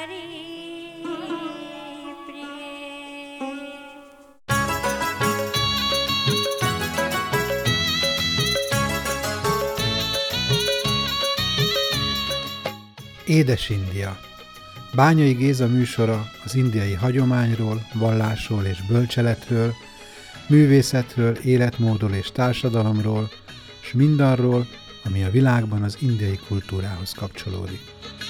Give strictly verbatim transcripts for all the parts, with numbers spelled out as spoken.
Édes India. Bányai Géza műsora az indiai hagyományról, vallásról és bölcseletről, művészetről, életmódról és társadalomról, s mindarról, ami a világban az indiai kultúrához kapcsolódik.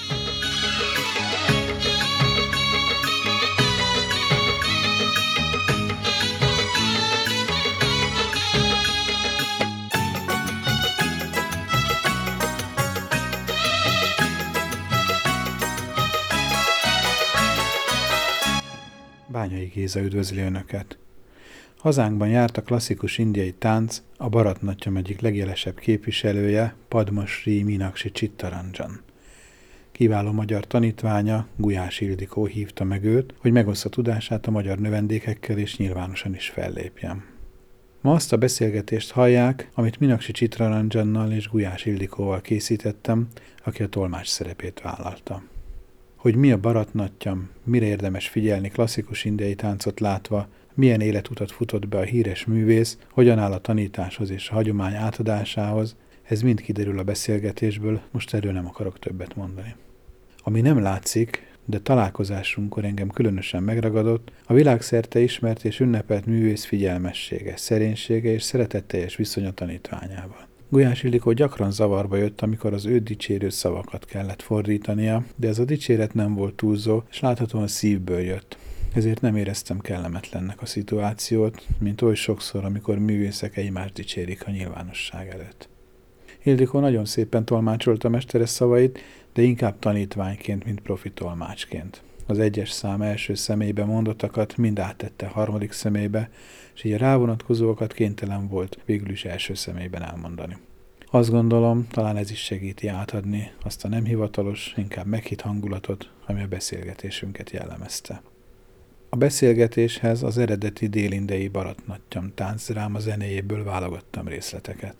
Bányai Géza üdvözli Önöket! Hazánkban járt a klasszikus indiai tánc, a Bharatnatyam egyik legjelesebb képviselője, Padma Shri Meenakshi Chittaranjan. Kiváló magyar tanítványa, Gulyás Ildikó hívta meg őt, hogy megossza tudását a magyar növendékekkel és nyilvánosan is fellépjen. Ma azt a beszélgetést hallják, amit Meenakshi Chittaranjannal és Gulyás Ildikóval készítettem, aki a tolmács szerepét vállalta. Hogy mi a Bharatnatyam, mire érdemes figyelni klasszikus indiai táncot látva, milyen életutat futott be a híres művész, hogyan áll a tanításhoz és a hagyomány átadásához, ez mind kiderül a beszélgetésből, most erről nem akarok többet mondani. Ami nem látszik, de találkozásunkkor engem különösen megragadott, a világszerte ismert és ünnepelt művész figyelmessége, szerénysége és szeretetteljes viszony a tanítványával. Gulyás Ildikó gyakran zavarba jött, amikor az őt dicsérő szavakat kellett fordítania, de ez a dicséret nem volt túlzó, és láthatóan szívből jött. Ezért nem éreztem kellemetlennek a szituációt, mint oly sokszor, amikor művészek egymást dicsérik a nyilvánosság előtt. Ildikó nagyon szépen tolmácsolta mestere szavait, de inkább tanítványként, mint profi tolmácsként. Az egyes szám első személybe mondottakat mind áttette a harmadik személybe, és így a rávonatkozókat kénytelen volt végül is első személyben elmondani. Azt gondolom, talán ez is segíti átadni azt a nem hivatalos, inkább meghitt hangulatot, ami a beszélgetésünket jellemezte. A beszélgetéshez az eredeti dél-indiai Bharatnatyam táncdráma zenéjéből válogattam részleteket.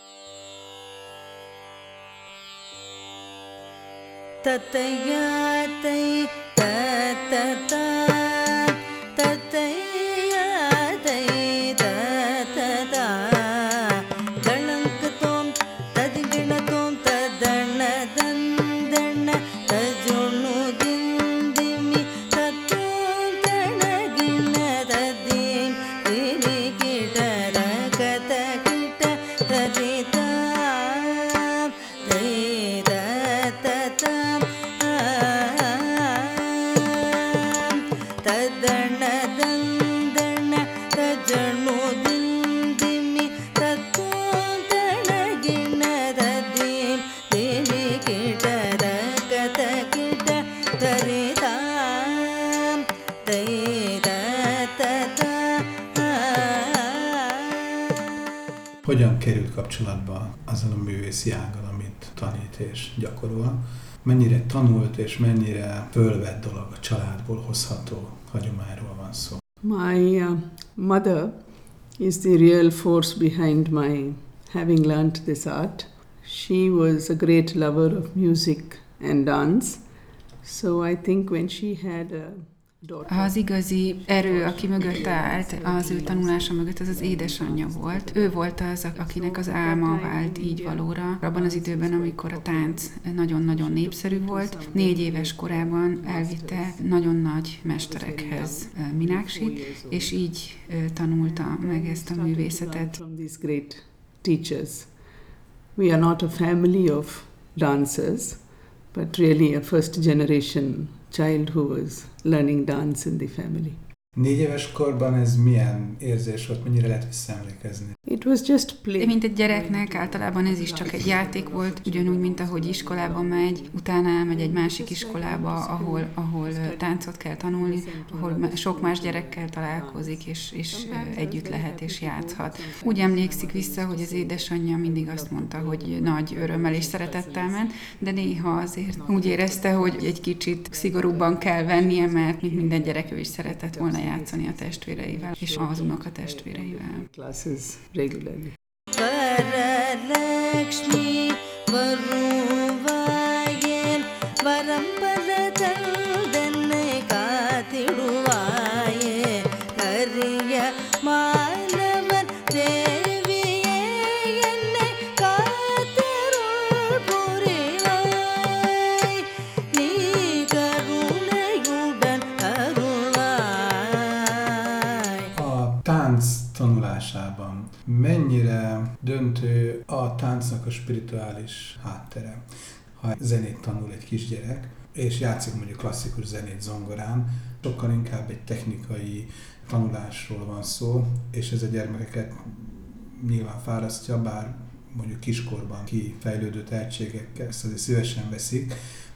Tatayatay tatata tatayatay tatata galankatom tadginatom tadana dandana tajunu dindimi tatum tanagina tadim dirikita rakata kita tadita tadita Hogyan került kapcsolatba azzal a művészi ággal, amit tanít és gyakorol? Mennyire tanult és mennyire fölvett dolog a családból hozható hagyományról van szó? My uh, mother is the real force behind my having learnt this art. She was a great lover of music and dance. So I think when she had a Az igazi erő, aki mögött állt, az ő tanulása mögött, az az édesanyja volt. Ő volt az, akinek az álma vált így valóra. Abban az időben, amikor a tánc nagyon-nagyon népszerű volt, négy éves korában elvitte nagyon nagy mesterekhez Meenakshit, és így tanulta meg ezt a művészetet. We are not a family of dancers, but really a first generation child who was learning dance in the family. Négy éves korban ez milyen érzés volt, mennyire lehet visszaemlékezni? It was just play. Mint egy gyereknek általában ez is csak egy játék volt, ugyanúgy, mint ahogy iskolában megy, utána elmegy egy másik iskolába, ahol, ahol táncot kell tanulni, ahol sok más gyerekkel találkozik, és, és együtt lehet és játszhat. Úgy emlékszik vissza, hogy az édesanyja mindig azt mondta, hogy nagy örömmel és szeretettel ment, de néha azért úgy érezte, hogy egy kicsit szigorúbban kell vennie, mert mint minden gyerek ő is szeretett volna játszani a testvéreivel és az unoka testvéreivel. Classes regularly. Varalakshmi varuvayen varam paradal döntő a táncnak a spirituális háttere. Ha zenét tanul egy kisgyerek, és játszik mondjuk klasszikus zenét zongorán, sokkal inkább egy technikai tanulásról van szó, és ez a gyermekeket nyilván fárasztja, bár mondjuk kiskorban kifejlődő tehetségekkel ezt azért szívesen veszik,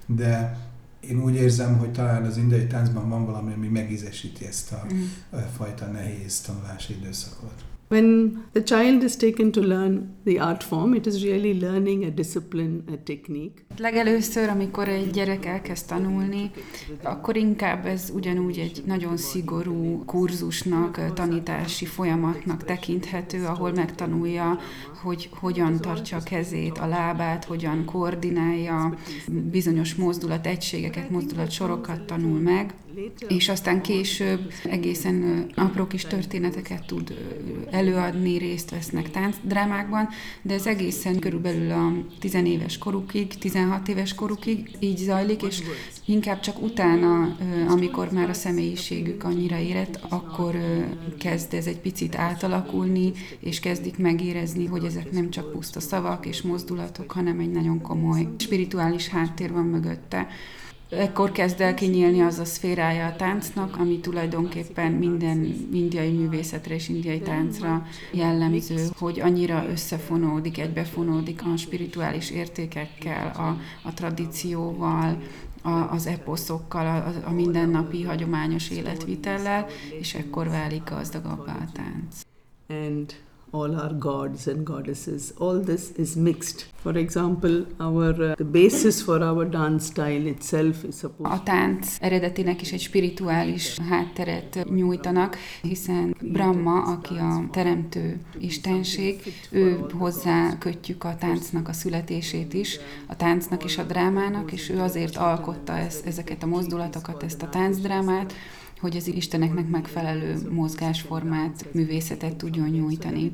de én úgy érzem, hogy talán az indiai táncban van valami, ami megízesíti ezt a mm. fajta nehéz tanulási időszakot. When the child is taken to learn the art form, it is really learning a discipline, a technique. Legelőször, amikor egy gyerek elkezd tanulni, akkor inkább ez ugyanúgy egy nagyon szigorú kurzusnak, tanítási folyamatnak tekinthető, ahol megtanulja, hogy hogyan tartsa a kezét, a lábát, hogyan koordinálja, bizonyos mozdulategységeket, mozdulatsorokat tanul meg, és aztán később egészen apró kis történeteket tud előadni, részt vesznek táncdrámákban, de ez egészen körülbelül a tizenéves korukig, tizenhat éves korukig így zajlik, és inkább csak utána, amikor már a személyiségük annyira érett, akkor kezd ez egy picit átalakulni, és kezdik megérezni, hogy ezek nem csak puszta szavak és mozdulatok, hanem egy nagyon komoly spirituális háttér van mögötte. Ekkor kezd el kinyílni az a szférája a táncnak, ami tulajdonképpen minden indiai művészetre és indiai táncra jellemző, hogy annyira összefonódik, egybefonódik a spirituális értékekkel, a, a tradícióval, a, az eposzokkal, a, a mindennapi hagyományos életvitellel, és ekkor válik gazdagabbá a tánc. And all our gods and goddesses, all this is mixed. For example, our uh, the basis for our dance style itself is supposed. A tánc eredetinek is egy spirituális hátteret nyújtanak, hiszen Brahma, aki a teremtő istenség, ő hozzá kötjük a táncnak a születését is, a táncnak és a drámának, és ő azért alkotta ez, ezeket a mozdulatokat, ezt a táncdrámát, hogy az isteneknek megfelelő mozgásformát, művészetet tudjon nyújtani.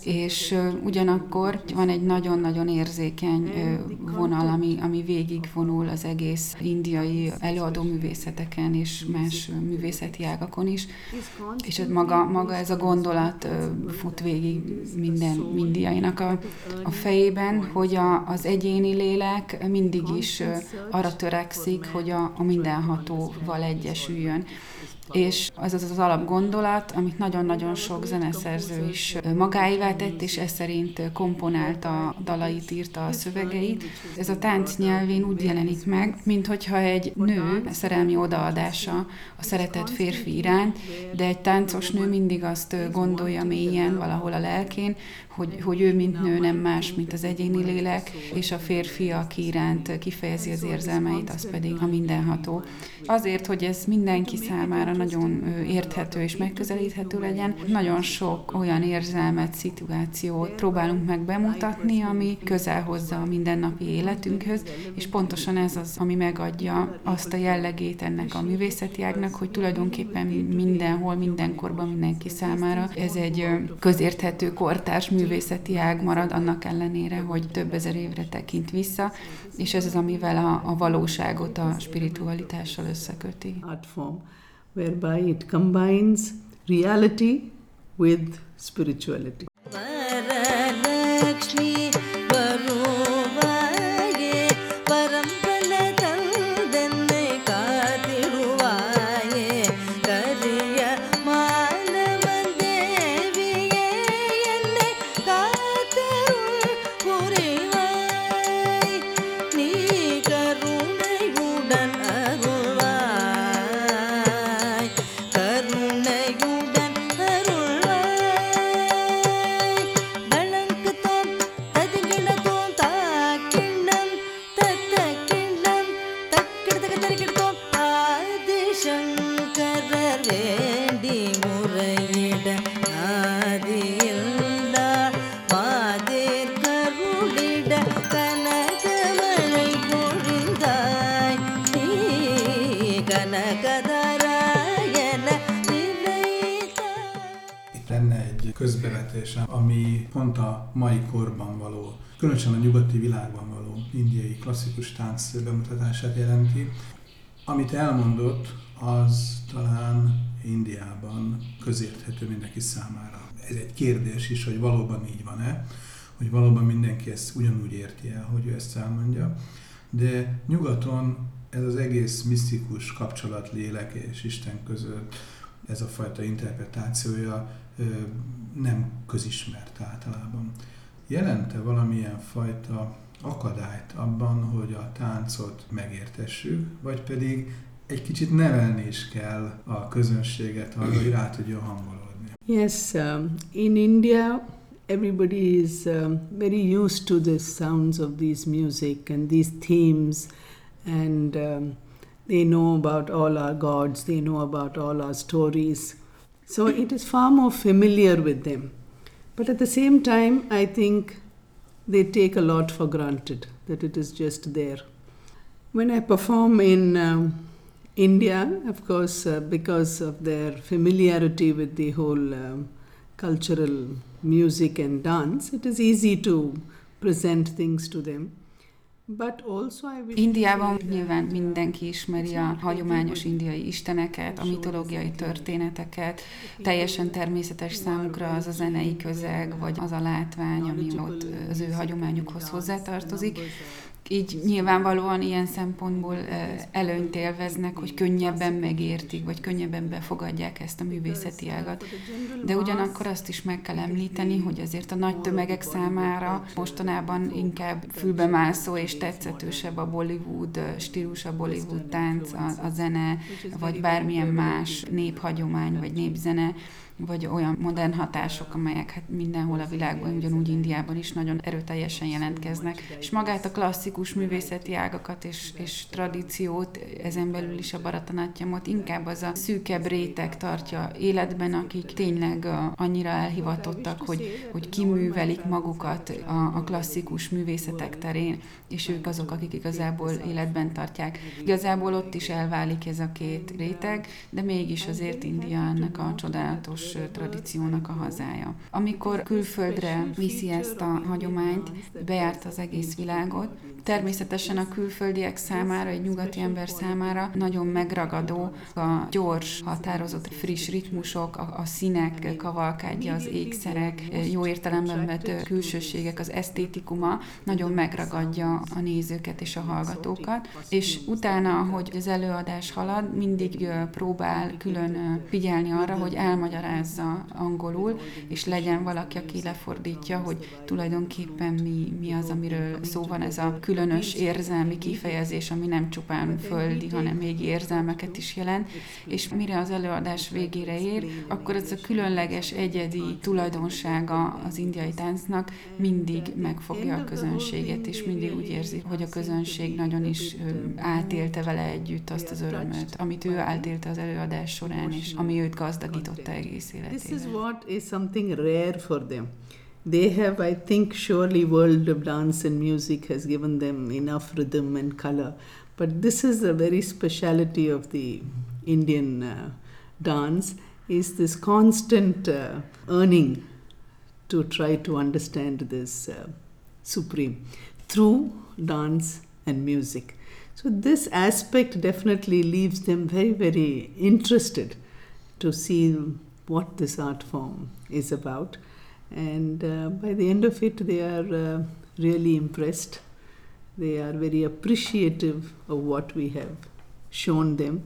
És uh, ugyanakkor van egy nagyon-nagyon érzékeny uh, vonal, ami, ami végigvonul az egész indiai előadó művészeteken és más uh, művészeti ágakon is, és maga, maga ez a gondolat uh, fut végig minden indiainak a, a fejében, hogy a, az egyéni lélek mindig is uh, arra törekszik, hogy a, a mindenhatóval egyesüljön. És az az az alapgondolat, amit nagyon-nagyon sok zeneszerző is magáévá tett, és ez szerint komponálta a dalait, írta a szövegeit. Ez a tánc nyelvén úgy jelenik meg, minthogyha egy nő szerelmi odaadása a szeretett férfi iránt, de egy táncos nő mindig azt gondolja mélyen valahol a lelkén, hogy, hogy ő, mint nő, nem más, mint az egyéni lélek, és a férfi, aki iránt kifejezi az érzelmeit, az pedig a mindenható. Azért, hogy ez mindenki számára nagyon érthető és megközelíthető legyen, nagyon sok olyan érzelmet, szituációt próbálunk meg bemutatni, ami közel hozza a mindennapi életünkhöz, és pontosan ez az, ami megadja azt a jellegét ennek a művészeti ágnak, hogy tulajdonképpen mindenhol, mindenkorban, mindenki számára ez egy közérthető kortárs művészeti ág marad, annak ellenére, hogy több ezer évre tekint vissza, és ez az, amivel a, a valóságot a spiritualitással összeköti. Art form, whereby it combines reality with spirituality. Közbevetés, ami pont a mai korban való, különösen a nyugati világban való indiai klasszikus tánc bemutatását jelenti. Amit elmondott, az talán Indiában közérthető mindenki számára. Ez egy kérdés is, hogy valóban így van-e, hogy valóban mindenki ezt ugyanúgy érti el, hogy ő ezt elmondja. De nyugaton ez az egész misztikus kapcsolat lélek és Isten között, ez a fajta interpretációja nem közismert általában. Jelente valamilyen fajta akadályt abban, hogy a táncot megértessük, vagy pedig egy kicsit nevelni is kell a közönséget arra, hogy rá tudjon hangolódni? Yes, um, in India, everybody is um, very used to the sounds of these music and these themes, and um, they know about all our gods, they know about all our stories. So it is far more familiar with them. But at the same time, I think they take a lot for granted, that it is just there. When I perform in um, India, of course, uh, because of their familiarity with the whole um, cultural music and dance, it is easy to present things to them. But also I wish Indiában nyilván mindenki ismeri a hagyományos indiai isteneket, a mitológiai történeteket. Teljesen természetes számukra az a zenei közeg, vagy az a látvány, ami ott az ő hagyományukhoz hozzátartozik. Így nyilvánvalóan ilyen szempontból előnyt élveznek, hogy könnyebben megértik, vagy könnyebben befogadják ezt a művészeti ágat. De ugyanakkor azt is meg kell említeni, hogy azért a nagy tömegek számára mostanában inkább fülbemászó és tetszetősebb a Bollywood stílus, a Bollywood tánc, a, a zene, vagy bármilyen más néphagyomány, vagy népzene, vagy olyan modern hatások, amelyek hát mindenhol a világban, ugyanúgy Indiában is nagyon erőteljesen jelentkeznek. És magát a klasszikus művészeti ágakat és, és tradíciót, ezen belül is a Bharatanatyamot inkább az a szűkebb réteg tartja életben, akik tényleg annyira elhivatottak, hogy, hogy kiművelik magukat a, a klasszikus művészetek terén, és ők azok, akik igazából életben tartják. Igazából ott is elválik ez a két réteg, de mégis azért India ennek a csodálatos tradíciónak a hazája. Amikor külföldre viszi ezt a hagyományt, bejárt az egész világot, természetesen a külföldiek számára, egy nyugati ember számára nagyon megragadó a gyors, határozott, friss ritmusok, a, a színek kavalkádja, az ékszerek, jó értelemben vett külsőségek, az esztétikuma nagyon megragadja a nézőket és a hallgatókat, és utána, ahogy az előadás halad, mindig próbál külön figyelni arra, hogy elmagyarázza angolul, és legyen valaki, aki lefordítja, hogy tulajdonképpen mi, mi az, amiről szó van, ez a különös érzelmi kifejezés, ami nem csupán földi, hanem még érzelmeket is jelent, és mire az előadás végére ér, akkor ez a különleges, egyedi tulajdonsága az indiai táncnak mindig megfogja a közönséget, és mindig úgy érzi, hogy a közönség nagyon is átélte vele együtt azt az örömöt, amit ő átélte az előadás során, és ami őt gazdagította egész életében. This is what is something rare for them. They have, I think, surely world of dance and music has given them enough rhythm and color. But this is the very speciality of the Indian uh, dance, is this constant uh, earning to try to understand this uh, supreme through dance and music. So this aspect definitely leaves them very, very interested to see what this art form is about. And uh, by the end of it, they are uh, really impressed. They are very appreciative of what we have shown them.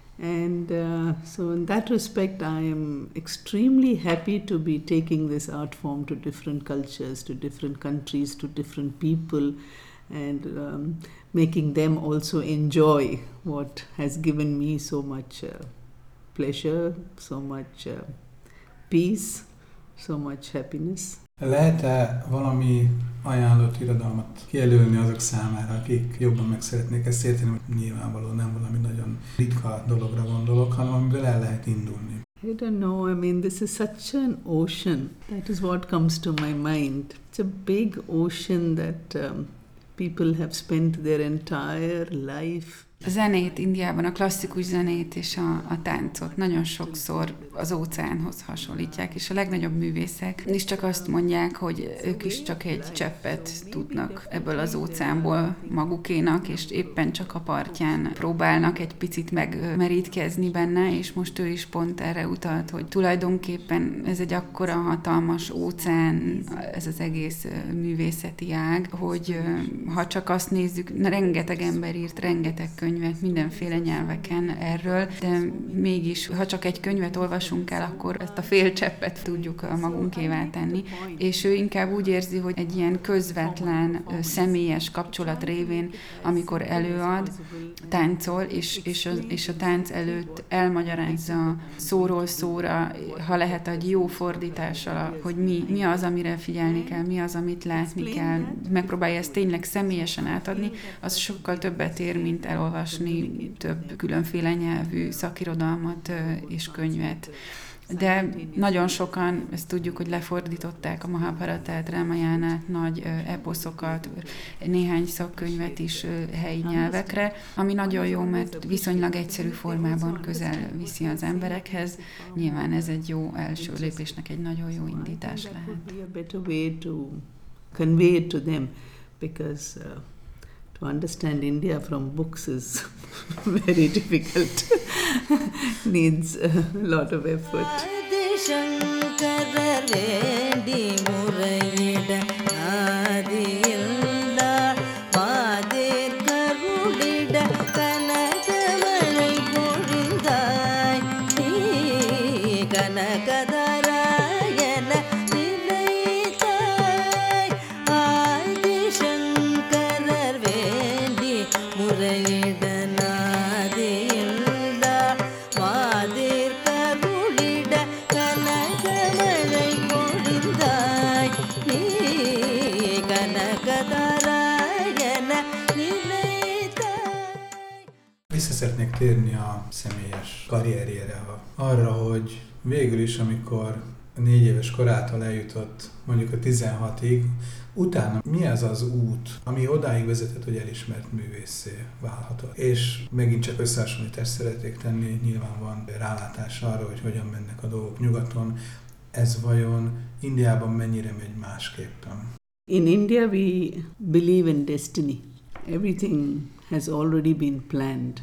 And uh, so in that respect, I am extremely happy to be taking this art form to different cultures, to different countries, to different people, and um, making them also enjoy what has given me so much uh, pleasure, so much uh, peace, so much happiness. Lehet-e valami ajánlott irodalmat kijelölni azok számára, akik jobban meg szeretnék ezt érteni, hogy nyilvánvalóan nem valami nagyon ritka dologra gondolok, hanem amiből el lehet indulni? I don't know, I mean, this is such an ocean. That is what comes to my mind. It's a big ocean that um, people have spent their entire life A zenét Indiában, a klasszikus zenét és a, a táncot nagyon sokszor az óceánhoz hasonlítják, és a legnagyobb művészek is csak azt mondják, hogy ők is csak egy cseppet tudnak ebből az óceánból magukénak, és éppen csak a partján próbálnak egy picit megmerítkezni benne, és most ő is pont erre utalt, hogy tulajdonképpen ez egy akkora hatalmas óceán, ez az egész művészeti ág, hogy ha csak azt nézzük, rengeteg ember írt, rengeteg könyvet mindenféle nyelveken erről, de mégis, ha csak egy könyvet olvasunk el, akkor ezt a fél cseppet tudjuk magunkévá tenni. És ő inkább úgy érzi, hogy egy ilyen közvetlen, személyes kapcsolat révén, amikor előad, táncol, és, és, a, és a tánc előtt elmagyarázza szóról szóra, ha lehet egy jó fordítással, hogy mi, mi az, amire figyelni kell, mi az, amit látni kell, megpróbálja ezt tényleg személyesen átadni, az sokkal többet ér, mint elolvasni több különféle nyelvű szakirodalmat és könyvet. De nagyon sokan, ezt tudjuk, hogy lefordították a Mahabharatát, Rámayánát, nagy eposzokat, néhány szakkönyvet is helyi nyelvekre, ami nagyon jó, mert viszonylag egyszerű formában közel viszi az emberekhez. Nyilván ez egy jó első lépésnek egy nagyon jó indítás lehet. Because uh, to understand India from books is very difficult. Needs a lot of effort. Vissza szeretnék térni a személyes karrierjére, arra, hogy végül is, amikor négy éves korától eljutott mondjuk a tizenhatig, utána mi az az út, ami odáig vezetett, hogy elismert művészé válhatott. És megint csak összehasonlítást szeretnék tenni, nyilván van rálátás arra, hogy hogyan mennek a dolgok nyugaton. Ez vajon Indiában mennyire megy másképpen? In India we believe in destiny. Everything has already been planned.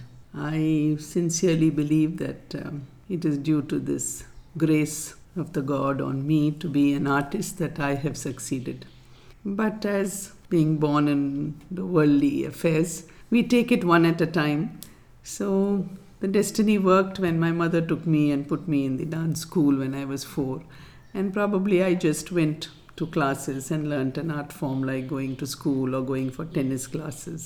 I sincerely believe that um, it is due to this grace of the God on me to be an artist that I have succeeded. But as being born in the worldly affairs, we take it one at a time. So the destiny worked when my mother took me and put me in the dance school when I was four. And probably I just went to classes and learnt an art form like going to school or going for tennis classes.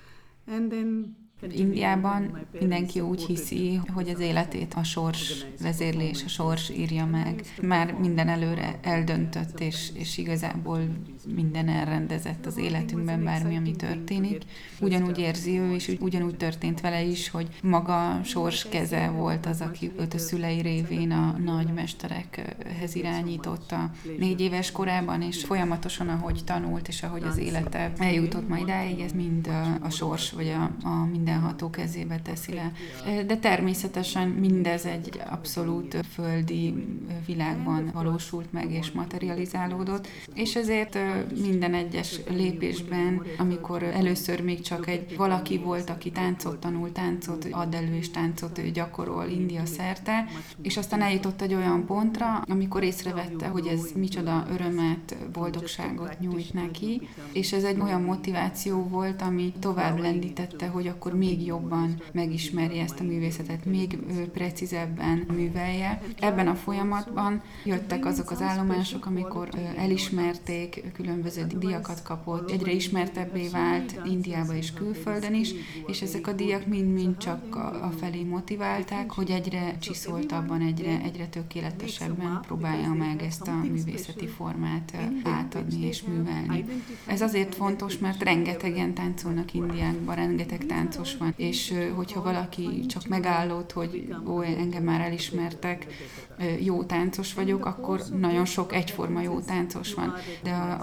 And then Indiában mindenki úgy hiszi, hogy az életét a sors vezérlés, a sors írja meg. Már minden előre eldöntött, és, és igazából minden elrendezett az életünkben, bármi, ami történik. Ugyanúgy érzi ő, és ugyanúgy történt vele is, hogy maga sors keze volt az, aki őt a szülei révén a nagymesterekhez irányította négy éves korában, és folyamatosan, ahogy tanult, és ahogy az élete eljutott majd idáig, ez mind a, a sors, vagy a, a mindenható kezébe teszi le. De természetesen mindez egy abszolút földi világban valósult meg és materializálódott, és ezért minden egyes lépésben, amikor először még csak egy valaki volt, aki táncot tanul, táncot ad elő és táncot gyakorol India szerte, és aztán eljutott egy olyan pontra, amikor észrevette, hogy ez micsoda örömet, boldogságot nyújt neki, és ez egy olyan motiváció volt, ami tovább lendítette, hogy akkor még jobban megismerje ezt a művészetet, még precízebben művelje. Ebben a folyamatban jöttek azok az állomások, amikor elismerték, különböző díjakat kapott, egyre ismertebbé vált Indiában és külföldön is, és ezek a díjak mind-mind csak a felé motiválták, hogy egyre csiszoltabban, egyre, egyre tökéletesebben próbálja meg ezt a művészeti formát átadni és művelni. Ez azért fontos, mert rengetegen táncolnak Indiákban, rengeteg táncos van, és hogyha valaki csak megállott, hogy ó, engem már elismertek, jó táncos vagyok, akkor nagyon sok egyforma jó táncos van. De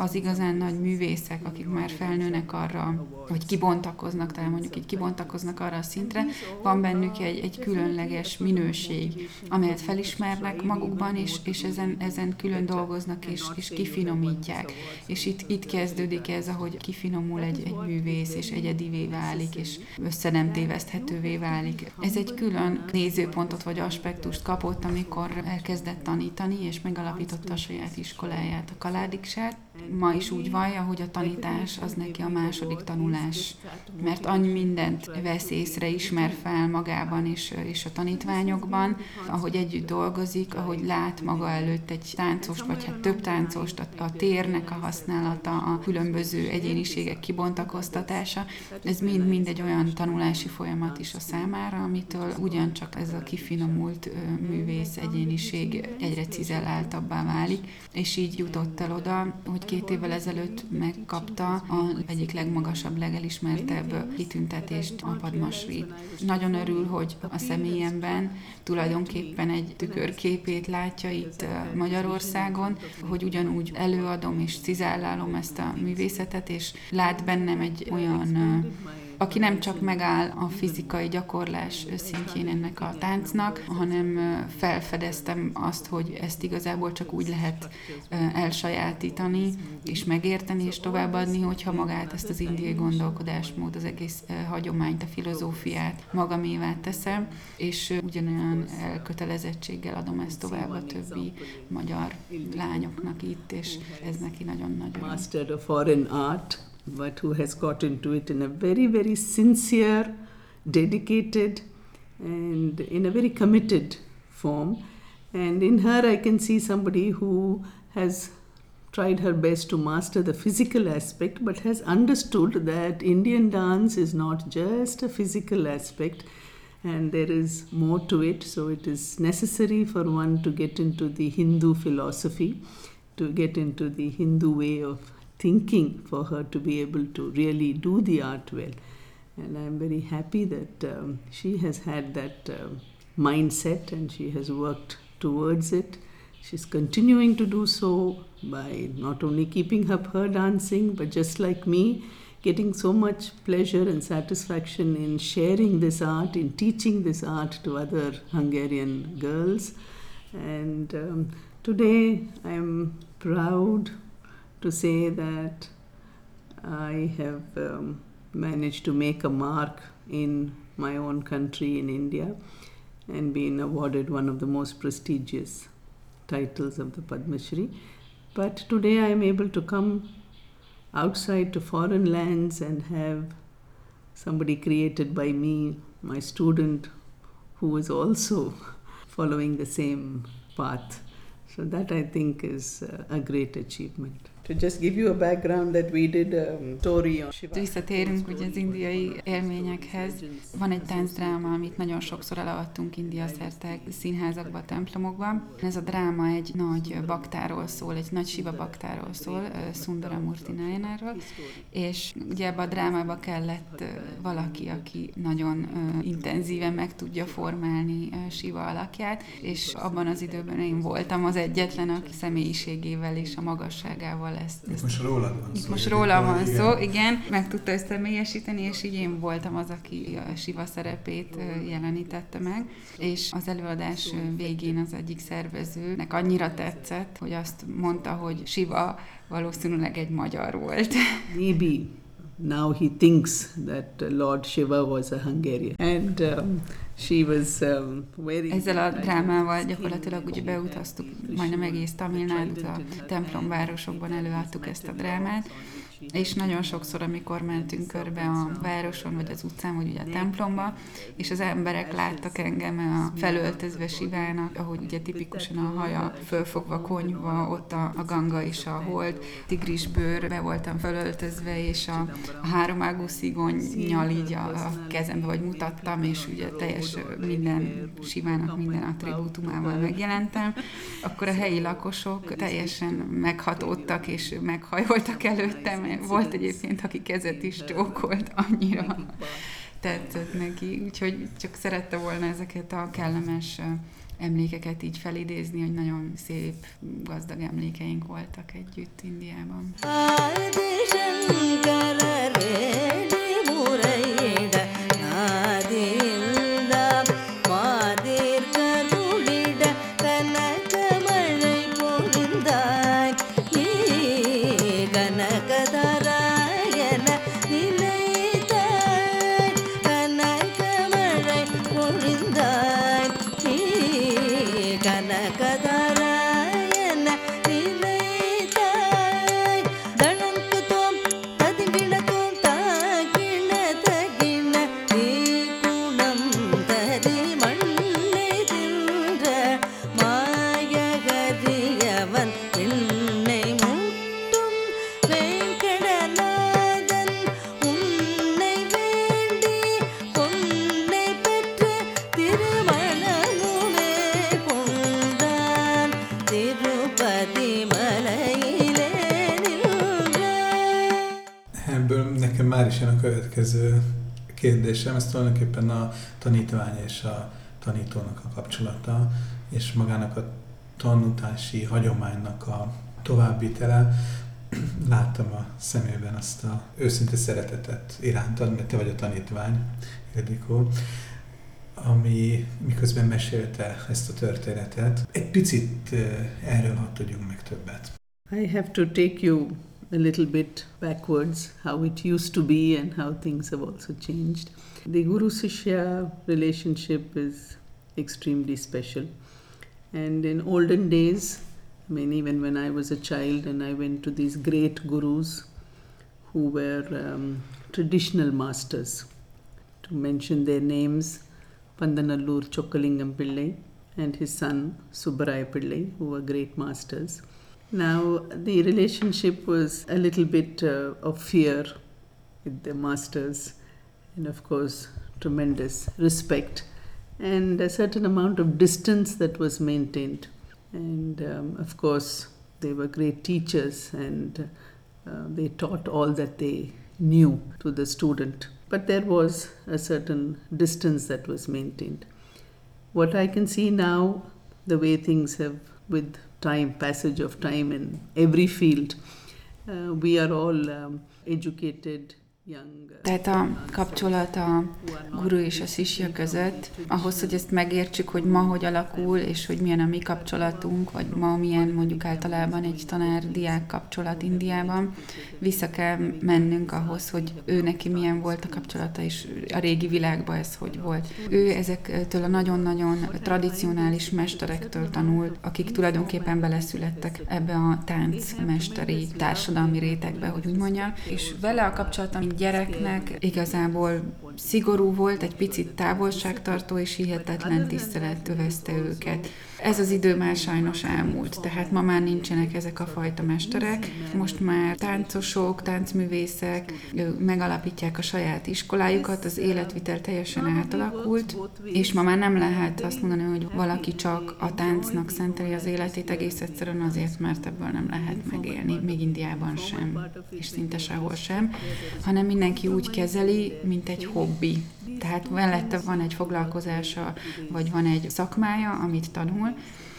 az igazán nagy művészek, akik már felnőnek arra, hogy kibontakoznak, talán mondjuk így kibontakoznak arra a szintre, van bennük egy, egy különleges minőség, amelyet felismernek magukban, és, és ezen, ezen külön dolgoznak, és, és kifinomítják. És itt, itt kezdődik ez, ahogy kifinomul egy, egy művész, és egyedivé válik, és össze nem téveszthetővé válik. Ez egy külön nézőpontot vagy aspektust kapott, amikor elkezdett tanítani, és megalapította a saját iskoláját, a Kaládiksát. Ma is úgy vallja, hogy a tanítás az neki a második tanulás, mert annyi mindent vesz észre, ismer fel magában és, és a tanítványokban, ahogy együtt dolgozik, ahogy lát maga előtt egy táncost, vagy hát több táncost, a, a térnek a használata, a különböző egyéniségek kibontakoztatása, ez mind-mind egy olyan tanulási folyamat is a számára, amitől ugyancsak ez a kifinomult művész egyéniség egyre cizelláltabbá válik, és így jutott el oda, hogy két évvel ezelőtt megkapta az egyik legmagasabb, legelismertebb kitüntetést, a Padma Shrit. Nagyon örül, hogy a személyemben tulajdonképpen egy tükörképét látja itt Magyarországon, hogy ugyanúgy előadom és cizállálom ezt a művészetet, és lát bennem egy olyan, aki nem csak megáll a fizikai gyakorlás szintjén ennek a táncnak, hanem felfedeztem azt, hogy ezt igazából csak úgy lehet elsajátítani, és megérteni, és továbbadni, hogyha magát ezt az indiai gondolkodásmód, az egész hagyományt, a filozófiát magamévá teszem, és ugyanolyan elkötelezettséggel adom ezt tovább a többi magyar lányoknak itt, és ez neki nagyon-nagyon. Master of foreign art, but who has got into it in a very, very sincere, dedicated, and in a very committed form. And in her I can see somebody who has tried her best to master the physical aspect, but has understood that Indian dance is not just a physical aspect, and there is more to it. So it is necessary for one to get into the Hindu philosophy, to get into the Hindu way of thinking, for her to be able to really do the art well. And I'm very happy that um, she has had that uh, mindset, and she has worked towards it. She's continuing to do so by not only keeping up her dancing, but just like me, getting so much pleasure and satisfaction in sharing this art, in teaching this art to other Hungarian girls. And um, today I'm proud to say that I have um, managed to make a mark in my own country, in India, and been awarded one of the most prestigious titles of the Padma Shri. But today I am able to come outside to foreign lands and have somebody created by me, my student, who was also following the same path. So that I think is a great achievement. To just give you a background that we did a story on Shiva. Visszatérünk ugye az indiai élményekhez. Van egy táncdráma, amit nagyon sokszor eladtunk India szerte színházakban, templomokban. Ez a dráma egy nagy baktáról szól, egy nagy Shiva baktáról szól, Sundaramurti Nayanarról, és ugye ebbe a drámába kellett valaki, aki nagyon intenzíven meg tudja formálni Shiva alakját, és abban az időben én voltam az egyetlen, aki személyiségével és a magasságával ezt. Itt most rólad van szó. Itt most róla van igen. szó, igen. Meg tudta ezt személyesíteni, és így én voltam az, aki a Shiva szerepét jelenítette meg, és az előadás végén az egyik szervezőnek annyira tetszett, hogy azt mondta, hogy Shiva valószínűleg egy magyar volt. Maybe now he thinks that Lord Shiva was a Hungarian. And um, she was um, wearing... Ezzel a drámával gyakorlatilag ugye beutaztuk majdnem egész Tamil Nádut, a templomvárosokban előadtuk ezt a drámát, és nagyon sokszor, amikor mentünk körbe a városon, vagy az utcán, vagy ugye a templomba, és az emberek láttak engem a felöltözve Sivának, ahogy ugye tipikusan a haja fölfogva, konyva, ott a, a ganga és a hold, tigrisbőr, be voltam felöltözve, és a, a háromágú szigonnyal így a, a kezembe, vagy mutattam, és ugye teljes minden Sivának minden attribútumával megjelentem, akkor a helyi lakosok teljesen meghatódtak, és meghajoltak előttem. Volt egyébként, aki kezet is csókolt, annyira tetszett neki, úgyhogy csak szerette volna ezeket a kellemes emlékeket így felidézni, hogy nagyon szép, gazdag emlékeink voltak együtt Indiában. Nekem már is jön a következő kérdésem, ez tulajdonképpen a tanítvány és a tanítónak a kapcsolata, és magának a tanutási hagyománynak a továbbvitele. Láttam a szemében azt a őszinte szeretetet irántad, mert te vagy a tanítvány, Ildikó, ami miközben mesélte ezt a történetet. Egy picit erről hadd tudjunk meg többet. I have to take you a little bit backwards, how it used to be and how things have also changed. The Guru-Sishya relationship is extremely special. And in olden days, I mean, even when I was a child and I went to these great gurus who were um, traditional masters, to mention their names, Pandanallur Chokkalingam Pillai and his son Subbaraya Pillai, who were great masters. Now, the relationship was a little bit uh, of fear with the masters and, of course, tremendous respect and a certain amount of distance that was maintained. And, um, of course, they were great teachers and uh, they taught all that they knew to the student. But there was a certain distance that was maintained. What I can see now, the way things have, with time, passage of time in every field, uh, we are all um, educated, young. Tehát a kapcsolat a guru és a szisja között, ahhoz, hogy ezt megértsük, hogy ma hogy alakul, és hogy milyen a mi kapcsolatunk, vagy ma milyen mondjuk általában egy tanár-diák kapcsolat Indiában, vissza kell mennünk ahhoz, hogy ő neki milyen volt a kapcsolata, és a régi világban ez hogy volt. Ő ezektől a nagyon-nagyon tradicionális mesterektől tanult, akik tulajdonképpen beleszülettek ebbe a táncmesteri társadalmi rétegbe, hogy úgy mondjam, és vele a kapcsolata, mint gyereknek igazából szigorú volt, egy picit távolságtartó és hihetetlen tisztelet övezte őket. Ez az idő már sajnos elmúlt, tehát ma már nincsenek ezek a fajta mesterek. Most már táncosok, táncművészek megalapítják a saját iskolájukat, az életvitel teljesen átalakult, és ma már nem lehet azt mondani, hogy valaki csak a táncnak szenteli az életét, egész egyszerűen azért, mert ebből nem lehet megélni, még Indiában sem, és szinte sehol sem, hanem mindenki úgy kezeli, mint egy hobbi. Tehát mellette van egy foglalkozása, vagy van egy szakmája, amit tanul,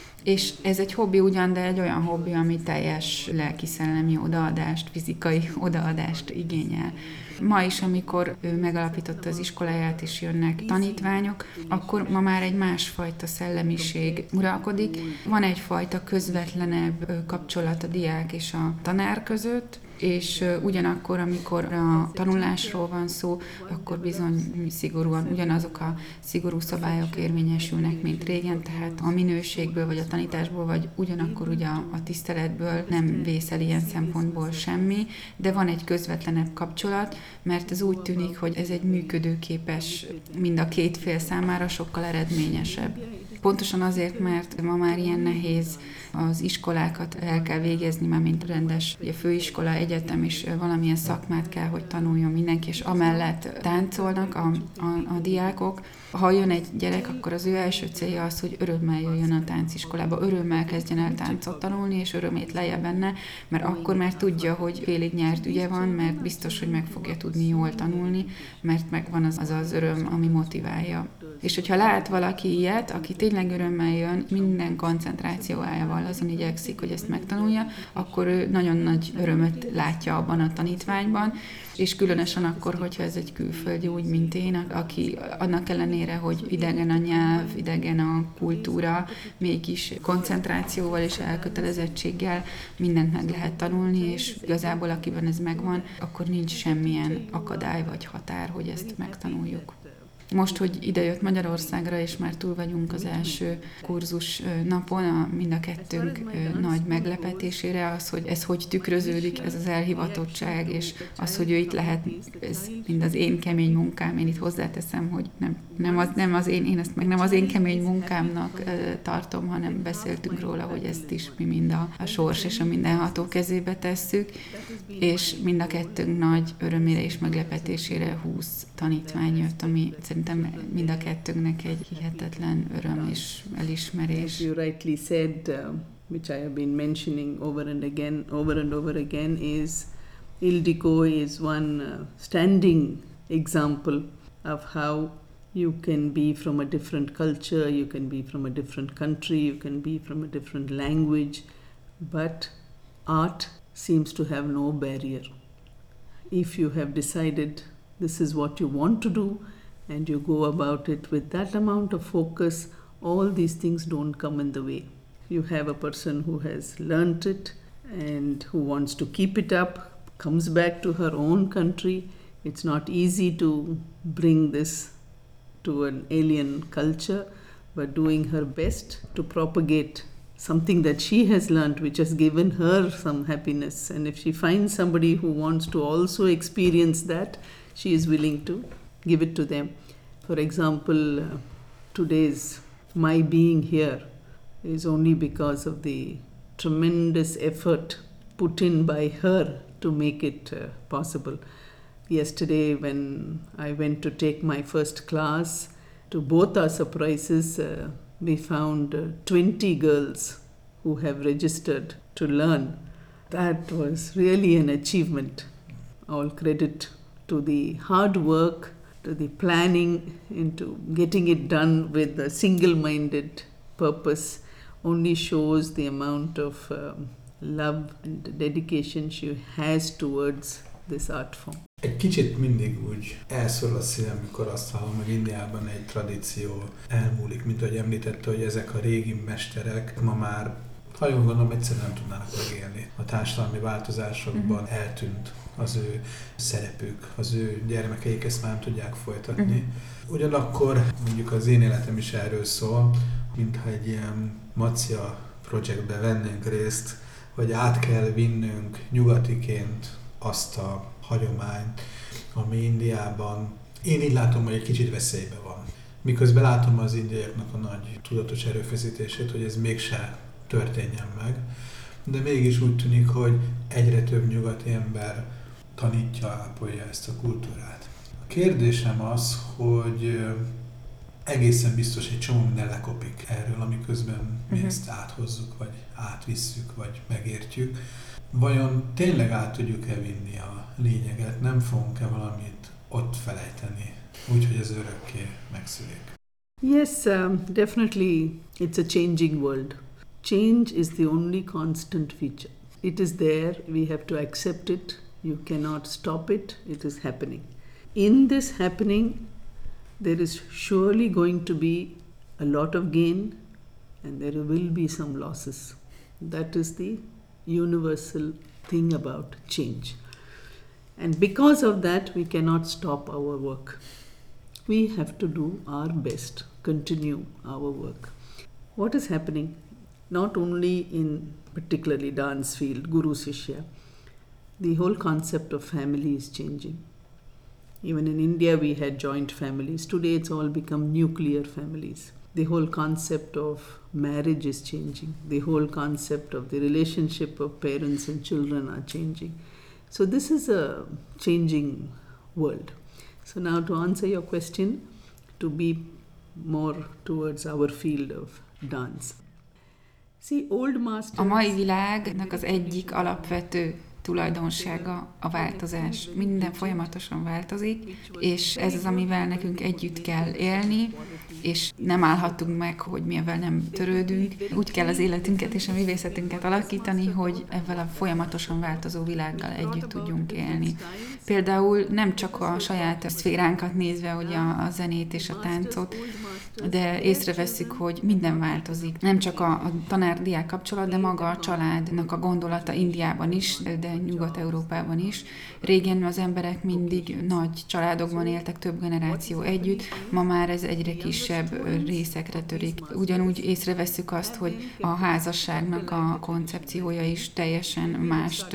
és ez egy hobbi ugyan, de egy olyan hobbi, ami teljes lelki-szellemi odaadást, fizikai odaadást igényel. Ma is, amikor ő megalapította az iskoláját, és jönnek tanítványok, akkor ma már egy másfajta szellemiség uralkodik. Van egyfajta közvetlenebb kapcsolat a diák és a tanár között, és ugyanakkor, amikor a tanulásról van szó, akkor bizony szigorúan ugyanazok a szigorú szabályok érvényesülnek, mint régen, tehát a minőségből, vagy a tanításból, vagy ugyanakkor ugye a tiszteletből nem vészel ilyen szempontból semmi, de van egy közvetlenebb kapcsolat, mert ez úgy tűnik, hogy ez egy működőképes, mind a két fél számára sokkal eredményesebb. Pontosan azért, mert ma már ilyen nehéz az iskolákat el kell végezni, már mint rendes ugye főiskola, egyetem, és valamilyen szakmát kell, hogy tanuljon mindenki, és amellett táncolnak a, a, a diákok. Ha jön egy gyerek, akkor az ő első célja az, hogy örömmel jöjjön a tánciskolába, örömmel kezdjen el táncot tanulni, és örömét lejje benne, mert akkor már tudja, hogy félig nyert ügye van, mert biztos, hogy meg fogja tudni jól tanulni, mert megvan az az, az öröm, ami motiválja. És hogyha lát valaki ilyet, aki tényleg örömmel jön, minden koncentrációjával azon igyekszik, hogy ezt megtanulja, akkor ő nagyon nagy örömöt látja abban a tanítványban, és különösen akkor, hogyha ez egy külföldi, úgy, mint én, aki annak ellenére, hogy idegen a nyelv, idegen a kultúra, mégis koncentrációval és elkötelezettséggel mindent meg lehet tanulni, és igazából akiben ez megvan, akkor nincs semmilyen akadály vagy határ, hogy ezt megtanuljuk. Most, hogy idejött Magyarországra, és már túl vagyunk az első kurzus napon, a, mind a kettőnk nagy meglepetésére, az, hogy ez hogy tükröződik, ez az elhivatottság, és az, hogy ő itt lehet, ez mind az én kemény munkám, én itt hozzáteszem, hogy nem, nem, az, nem az én, én ezt meg nem az én kemény munkámnak tartom, hanem beszéltünk róla, hogy ezt is mi mind a, a sors és a mindenható kezébe tesszük, és mind a kettőnk nagy örömére és meglepetésére húsz tanítvány jött, ami szerintem mind a kettőnknek egy hihetetlen öröm és elismerés. As you rightly said, uh, which I have been mentioning over and again, over and over again, is Ildikó is one uh, standing example of how you can be from a different culture, you can be from a different country, you can be from a different language, but art seems to have no barrier. If you have decided this is what you want to do, and you go about it with that amount of focus, all these things don't come in the way. You have a person who has learnt it and who wants to keep it up, comes back to her own country. It's not easy to bring this to an alien culture, but doing her best to propagate something that she has learnt, which has given her some happiness. And if she finds somebody who wants to also experience that, she is willing to give it to them. For example, uh, today's my being here is only because of the tremendous effort put in by her to make it uh, possible. Yesterday, when I went to take my first class, to both our surprises, uh, we found uh, twenty girls who have registered to learn. That was really an achievement. All credit to the hard work, to the planning, into getting it done with a single-minded purpose, only shows the amount of um, love and dedication she has towards this art form. Egy kicsit mindig úgy elszorul a szívem, mikor azt hallom, hogy Indiában egy tradíció elmúlik, mint ahogy említette, hogy ezek a régi mesterek ma már, ha jól gondolom, egyszerűen nem tudnának megélni. A társadalmi változásokban uh-huh. eltűnt az ő szerepük, az ő gyermekeik ezt már nem tudják folytatni. Uh-huh. Ugyanakkor mondjuk az én életem is erről szól, mintha egy ilyen Macia projektbe vennénk részt, hogy át kell vinnünk nyugatiként azt a hagyományt, ami Indiában, én így látom, hogy egy kicsit veszélyben van. Miközben látom az indiaiaknak a nagy tudatos erőfeszítését, hogy ez mégse történjen meg, de mégis úgy tűnik, hogy egyre több nyugati ember tanítja, ápolja ezt a kultúrát. A kérdésem az, hogy egészen biztos egy csomó minden lekopik erről, amiközben mi uh-huh. ezt áthozzuk, vagy átvisszük, vagy megértjük. Vajon tényleg át tudjuk-e vinni a lényeget? Nem fogunk-e valamit ott felejteni, úgyhogy ez örökké megszűnik? Yes, um, definitely it's a changing world. Change is the only constant feature. It is there, we have to accept it, you cannot stop it, it is happening. In this happening, there is surely going to be a lot of gain and there will be some losses. That is the universal thing about change. And because of that, we cannot stop our work. We have to do our best, continue our work. What is happening? Not only in particularly dance field, Guru Shishya, the whole concept of family is changing. Even in India, we had joint families. Today, it's all become nuclear families. The whole concept of marriage is changing. The whole concept of the relationship of parents and children are changing. So this is a changing world. So now to answer your question, to be more towards our field of dance. See, old masters... A mai világnak az egyik alapvető tulajdonsága a változás. Minden folyamatosan változik, és ez az, amivel nekünk együtt kell élni, és nem állhattunk meg, hogy mi ebben nem törődünk. Úgy kell az életünket és a művészetünket alakítani, hogy ezzel a folyamatosan változó világgal együtt tudjunk élni. Például nem csak a saját szféránkat nézve, hogy a, a zenét és a táncot, de észrevesszük, hogy minden változik. Nem csak a, a tanár-diák kapcsolat, de maga a családnak a gondolata Indiában is, de Nyugat-Európában is. Régen az emberek mindig nagy családokban éltek, több generáció együtt, ma már ez egyre kisebb részekre törik. Ugyanúgy észrevesszük azt, hogy a házasságnak a koncepciója is teljesen mást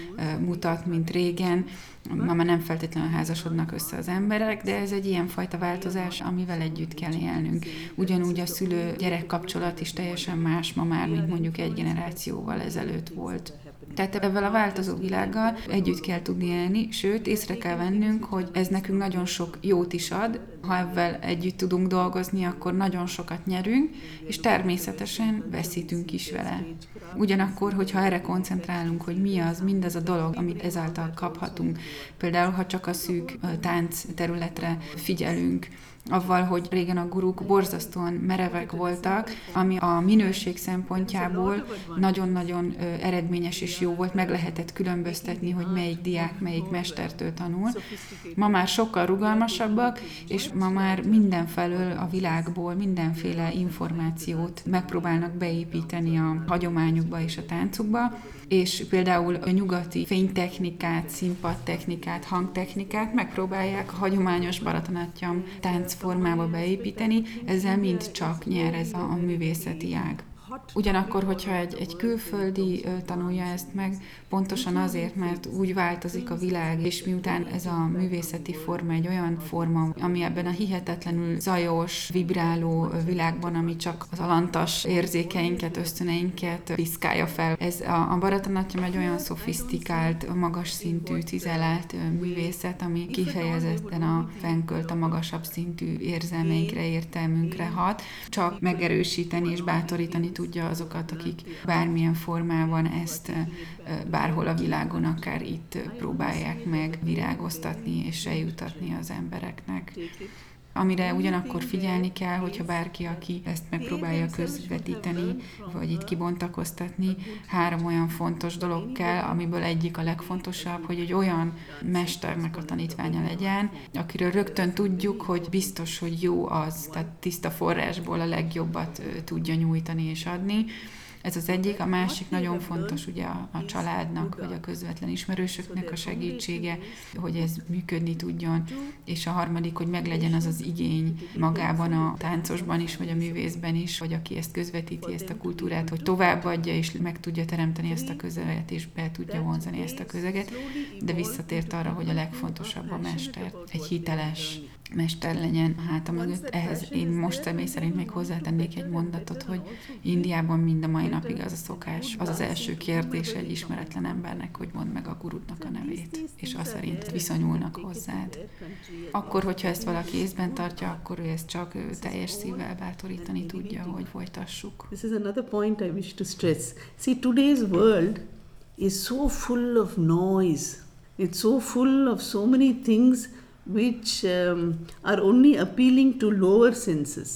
mutat, mint régen. Ma már nem feltétlenül házasodnak össze az emberek, de ez egy ilyen fajta változás, amivel együtt kell élnünk. Ugyanúgy a szülő-gyerek kapcsolat is teljesen más ma már, mint mondjuk egy generációval ezelőtt volt. Tehát ebben a változó világgal együtt kell tudni élni, sőt, észre kell vennünk, hogy ez nekünk nagyon sok jót is ad. Ha ebben együtt tudunk dolgozni, akkor nagyon sokat nyerünk, és természetesen veszítünk is vele. Ugyanakkor, hogyha erre koncentrálunk, hogy mi az, mindaz a dolog, amit ezáltal kaphatunk, például, ha csak a szűk tánc területre figyelünk, avval, hogy régen a guruk borzasztóan merevek voltak, ami a minőség szempontjából nagyon-nagyon eredményes és jó volt, meg lehetett különböztetni, hogy melyik diák, melyik mestertől tanul. Ma már sokkal rugalmasabbak, és ma már mindenfelől a világból mindenféle információt megpróbálnak beépíteni a hagyományukba és a táncukba, és például a nyugati fénytechnikát, színpadtechnikát, hangtechnikát megpróbálják a hagyományos Bharatanatyam táncformába beépíteni, ezzel mind csak nyer ez a, a művészeti ág. Ugyanakkor, hogyha egy, egy külföldi ö, tanulja ezt meg, pontosan azért, mert úgy változik a világ, és miután ez a művészeti forma egy olyan forma, ami ebben a hihetetlenül zajos, vibráló világban, ami csak az alantas érzékeinket, ösztöneinket piszkálja fel. Ez a, a Bharatanatyam egy olyan szofisztikált, magas szintű, cizellált ö, művészet, ami kifejezetten a fenkölt, a magasabb szintű érzelmeinkre, értelmünkre hat, csak megerősíteni és bátorítani tudja azokat, akik bármilyen formában ezt bárhol a világon, akár itt próbálják meg virágoztatni és eljutatni az embereknek. Amire ugyanakkor figyelni kell, hogyha bárki, aki ezt megpróbálja közvetíteni, vagy itt kibontakoztatni, három olyan fontos dolog kell, amiből egyik a legfontosabb, hogy egy olyan mesternek a tanítványa legyen, akiről rögtön tudjuk, hogy biztos, hogy jó az, tehát tiszta forrásból a legjobbat tudja nyújtani és adni. Ez az egyik, a másik nagyon fontos ugye a, a családnak, vagy a közvetlen ismerősöknek a segítsége, hogy ez működni tudjon, és a harmadik, hogy meglegyen az az igény magában a táncosban is, vagy a művészben is, vagy aki ezt közvetíti, ezt a kultúrát, hogy továbbadja, és meg tudja teremteni ezt a közeget, és be tudja vonzani ezt a közeget, de visszatért arra, hogy a legfontosabb a mester, egy hiteles mester legyen háta mögött. Ehhez én most személy szerint még hozzátennék egy mondatot, hogy Indiában mind a mai napig az a szokás, az az első kérdés egy ismeretlen embernek, hogy mondd meg a gurudnak a nevét, és az szerint viszonyulnak hozzád. Akkor, hogyha ezt valaki észben tartja, akkor ő ezt csak teljes szívvel bátorítani tudja, hogy folytassuk. This is another point I wish to stress. See, today's world is so full of noise. It's so full of so many things which um, are only appealing to lower senses.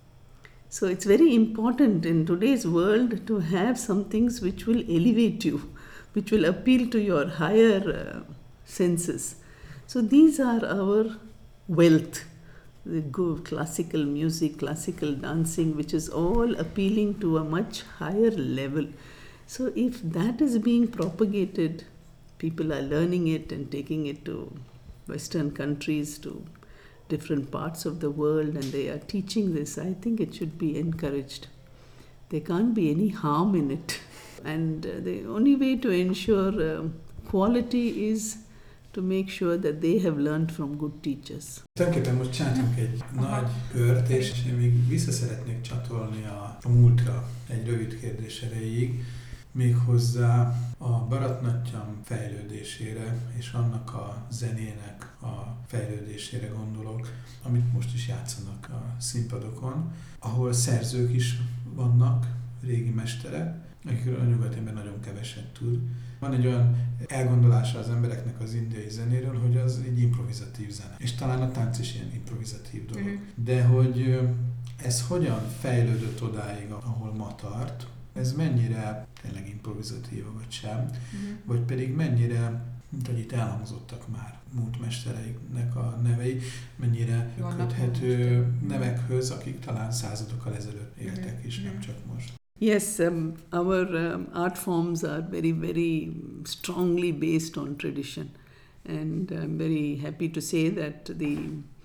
So it's very important in today's world to have some things which will elevate you, which will appeal to your higher uh, senses. So these are our wealth. The good classical music, classical dancing, which is all appealing to a much higher level. So if that is being propagated, people are learning it and taking it to Western countries, to different parts of the world, and they are teaching this, I think it should be encouraged. There can't be any harm in it. And uh, the only way to ensure uh, quality is to make sure that they have learned from good teachers. Tulajdonképpen most csináltunk egy nagy kört, és én még vissza szeretnék csatolni a, a múltra egy rövid kérdés erejéig, méghozzá a Bharatanatyam fejlődésére, és annak a zenének a fejlődésére gondolok, amit most is játszanak a színpadokon, ahol szerzők is vannak, régi mesterek, akikről a nyugat ember nagyon keveset tud. Van egy olyan elgondolása az embereknek az indiai zenéről, hogy az egy improvizatív zene. És talán a tánc is ilyen improvizatív dolog. Mm. De hogy Ez hogyan fejlődött odáig, ahol ma tart? Ez mennyire tényleg improvizatíva vagy sem? Uh-huh. Vagy pedig mennyire, mint hogy itt elhangzottak már múltmestereiknek a nevei, mennyire köthető nevekhöz, akik talán századokkal ezelőtt éltek is, nem csak most. Yes, um, our um, art forms are very, very strongly based on tradition. And I'm very happy to say that the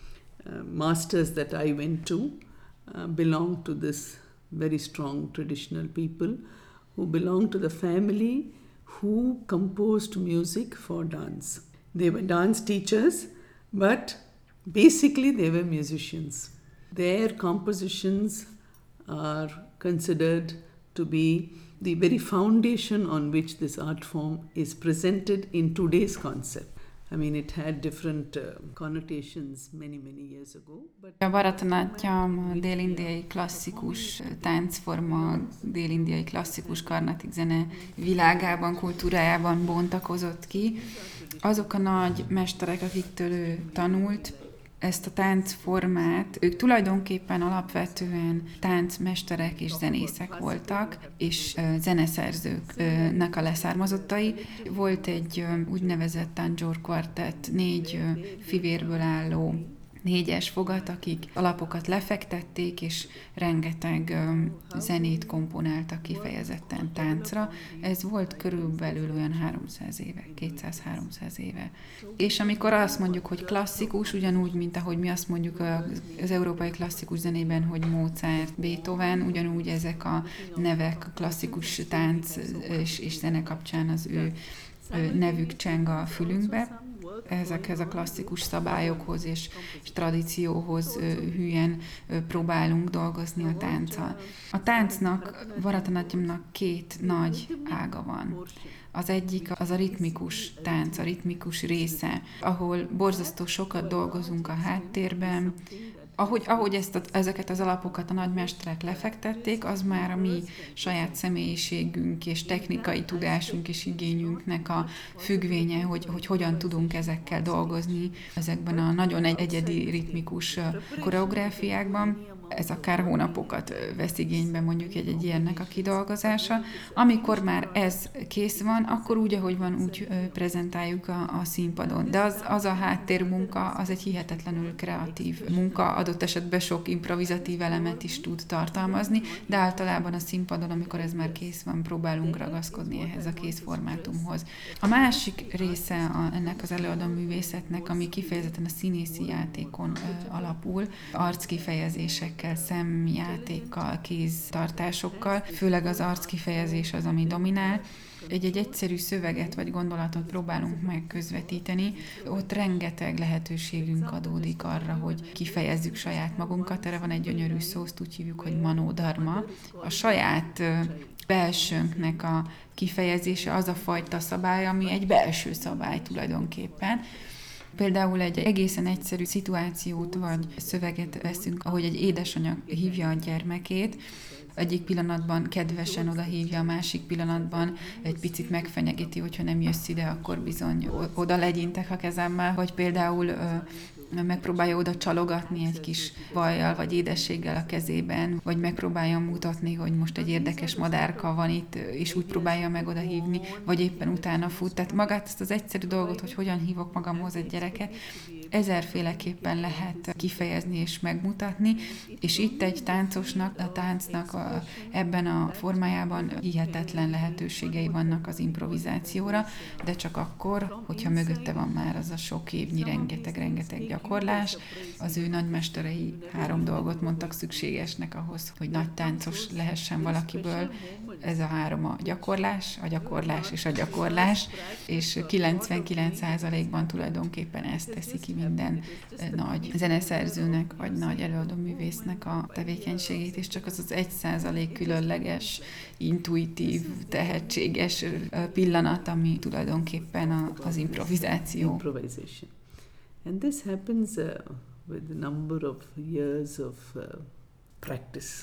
uh, masters that I went to uh, belong to this very strong traditional people who belong to the family who composed music for dance. They were dance teachers, but basically they were musicians. Their compositions are considered to be the very foundation on which this art form is presented in today's concept. I mean, it had different uh, connotations many, many years ago. But a Bharatanatyam a dél-indiai klasszikus táncforma, dél-indiai klasszikus karnatik zene világában, kultúrájában bontakozott ki. Azok a nagy mesterek, akiktől ő tanult, ezt a táncformát, ők tulajdonképpen alapvetően táncmesterek és zenészek voltak, és zeneszerzőknek a leszármazottai. Volt egy úgynevezett Tanjore Quartet, négy fivérből álló négyes fogat, akik alapokat lefektették, és rengeteg zenét komponáltak kifejezetten táncra. Ez volt körülbelül olyan háromszáz éve, kétszáz-háromszáz éve. És amikor azt mondjuk, hogy klasszikus, ugyanúgy, mint ahogy mi azt mondjuk az európai klasszikus zenében, hogy Mozart, Beethoven, ugyanúgy ezek a nevek, a klasszikus tánc és, és zene kapcsán az ő nevük cseng a fülünkbe. Ezekhez a klasszikus szabályokhoz és, és tradícióhoz hülyen próbálunk dolgozni a tánccal. A táncnak, Bharatanatyamnak két nagy ága van. Az egyik az a ritmikus tánc, a ritmikus része, ahol borzasztó sokat dolgozunk a háttérben. Ahogy, ahogy ezt a, ezeket az alapokat a nagymesterek lefektették, az már a mi saját személyiségünk és technikai tudásunk és igényünknek a függvénye, hogy, hogy hogyan tudunk ezekkel dolgozni ezekben a nagyon egyedi ritmikus koreográfiákban. Ez akár hónapokat vesz igénybe mondjuk egy, egy ilyennek a kidolgozása. Amikor már ez kész van, akkor úgy, ahogy van, úgy prezentáljuk a, a színpadon. De az, az a háttérmunka, az egy hihetetlenül kreatív munka, adott esetben sok improvizatív elemet is tud tartalmazni, de általában a színpadon, amikor ez már kész van, próbálunk ragaszkodni ehhez a kész formátumhoz. A másik része a, ennek az előadó művészetnek, ami kifejezetten a színészi játékon ö, alapul, arckifejezések, szemjátékkal, kéztartásokkal, főleg az arckifejezés az, ami dominál. Egy-egy egyszerű szöveget vagy gondolatot próbálunk meg közvetíteni, ott rengeteg lehetőségünk adódik arra, hogy kifejezzük saját magunkat. Erre van egy gyönyörű szó, azt úgy hívjuk, hogy manodharma. A saját belsőnknek a kifejezése az a fajta szabály, ami egy belső szabály tulajdonképpen. Például egy egészen egyszerű szituációt vagy szöveget veszünk, ahogy egy édesanyja hívja a gyermekét, egyik pillanatban kedvesen oda hívja, a másik pillanatban egy picit megfenyegeti, hogyha nem jössz ide, akkor bizony oda legyintek a kezemmel, vagy például megpróbálja oda csalogatni egy kis vajjal vagy édességgel a kezében, vagy megpróbálja mutatni, hogy most egy érdekes madárka van itt, és úgy próbálja meg oda hívni, vagy éppen utána fut. Tehát magát ezt az egyszerű dolgot, hogy hogyan hívok magamhoz egy gyereket, ezerféleképpen lehet kifejezni és megmutatni, és itt egy táncosnak, a táncnak a, ebben a formájában hihetetlen lehetőségei vannak az improvizációra, de csak akkor, hogyha mögötte van már az a sok évnyi rengeteg-rengeteg gyakorlás. Az ő nagymesterei három dolgot mondtak szükségesnek ahhoz, hogy nagy táncos lehessen valakiből. Ez a három a gyakorlás, a gyakorlás és a gyakorlás, és kilencvenkilenc százalékban tulajdonképpen ezt teszi ki minden nagy zeneszerzőnek, vagy nagy előadóművésznek a tevékenységét, és csak az az egy százalék különleges, intuitív, tehetséges pillanat, ami tulajdonképpen az improvizáció. Improvisation. And this happens uh, with a number of years of uh, practice.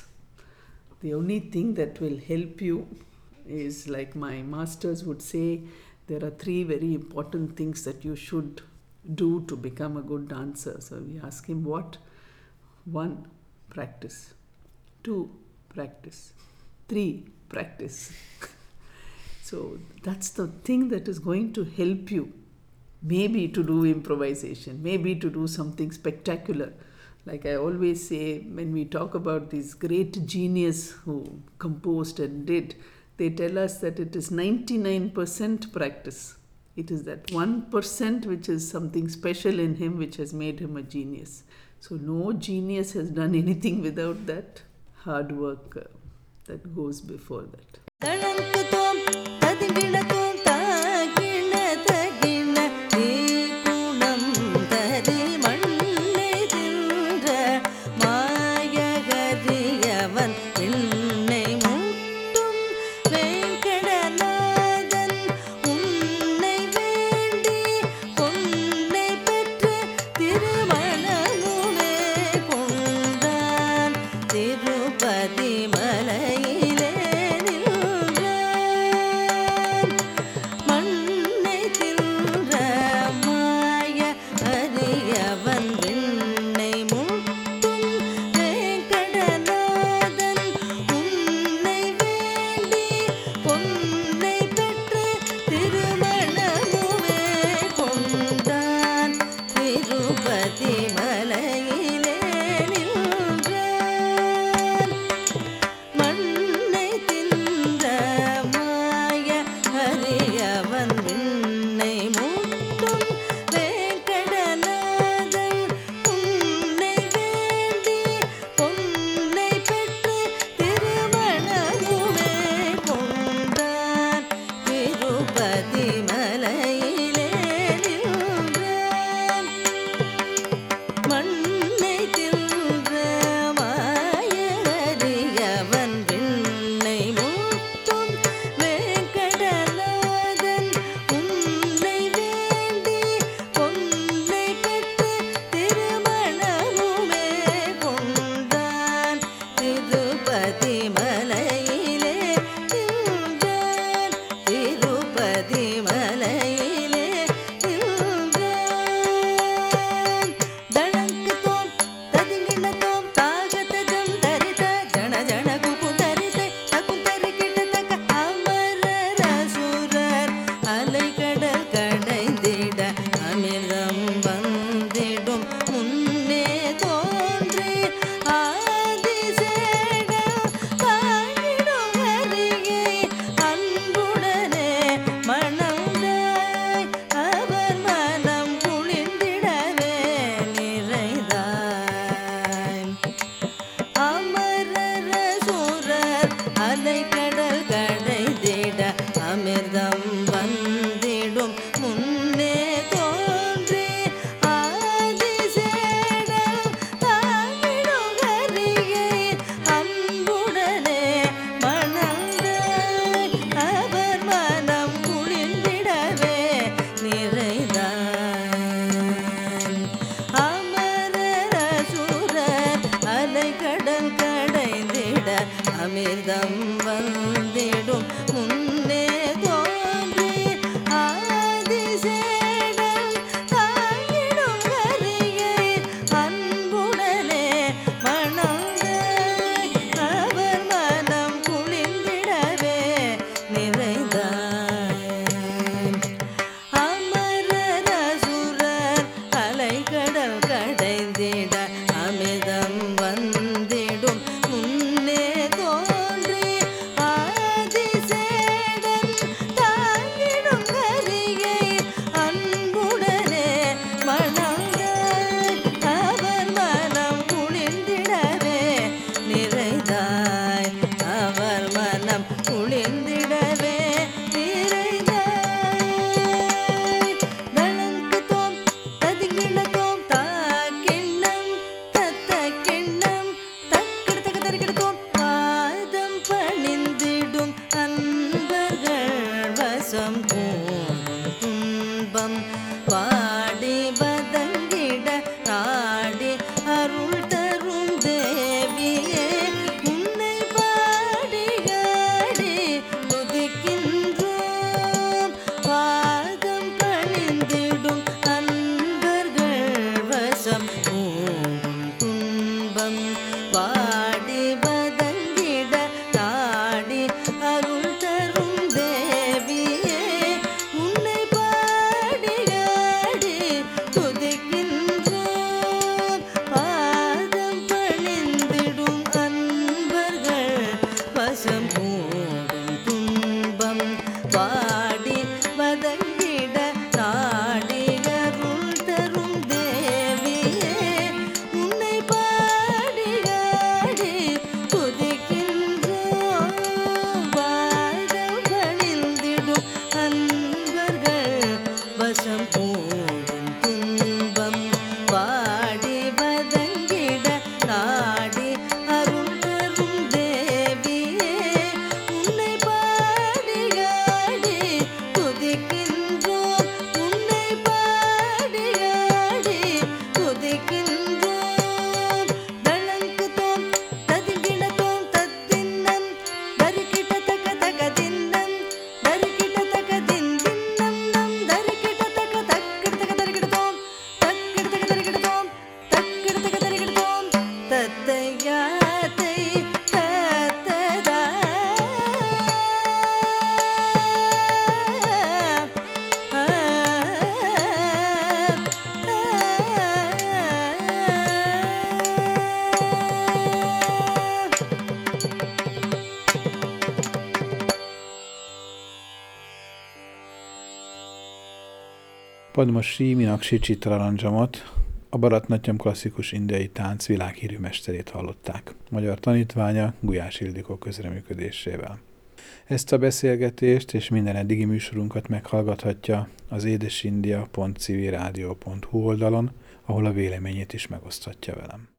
The only thing that will help you is, like my masters would say, there are three very important things that you should do to become a good dancer. So we ask him what? One, practice. Two, practice. Three, practice. So that's the thing that is going to help you. Maybe to do improvisation, maybe to do something spectacular. Like I always say, when we talk about these great genius who composed and did, they tell us that it is ninety-nine percent practice. It is that one percent which is something special in him which has made him a genius. So no genius has done anything without that hard work uh, that goes before that. அமிர்தம் வந்திடும் முன்னே தோன்றி ஆதிசேடன் தாங்கிடும் கரியை அன்புடனே மணந்து அவர் மனம் குளிர்ந்திடவே நிறைந்தார். அமரர் அசுரர் அலைகடல் கடைந்திட அமிர்தம் வந்திடும் முன்னே தோன்றி ஆதிசேடன் தாங்கிடும் கரியை அன்புடனே மணந்து அவர் மனம் குளிர்ந்திடவே நிறைந்தாய். அவர் மனம் குளிர்ந்திடவே நிறைந்தாய். தளங்குதோம் ததிங்கிணதோம் தாக்கிண்ணம் தத்த கிண்ணம் தக்கிட தக்க தரிக்கிடத்தோம் பாதம் பணிந்திடும் அன்பர்கள் வசம் போகும் துன்பம் வாடி பதங்கிட நாடி அருள் தரும் தேவியே உன்னை பாடியாடி துதிக்கின்றோம். பாதம் பணிந்திடும் அன்பர்கள் வசம் போகும் துன்பம் வாடி Padma Shri Meenakshi Chittaranjanot, a Bharatnatyam klasszikus indiai tánc világhírű mesterét hallották, magyar tanítványa Gulyás Ildikó közreműködésével. Ezt a beszélgetést és minden eddigi műsorunkat meghallgathatja az édesindia pont civilradio pont hu oldalon, ahol a véleményét is megoszthatja velem.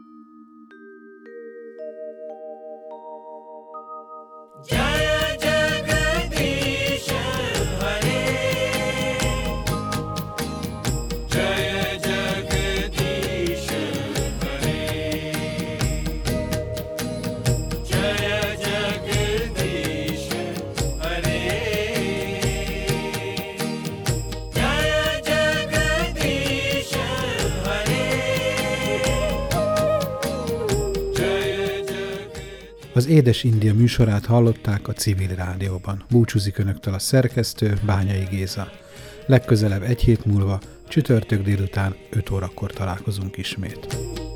Az Édes India műsorát hallották a Civil Rádióban. Búcsúzik önöktől a szerkesztő, Bányai Géza. Legközelebb egy hét múlva, csütörtök délután öt órakor találkozunk ismét.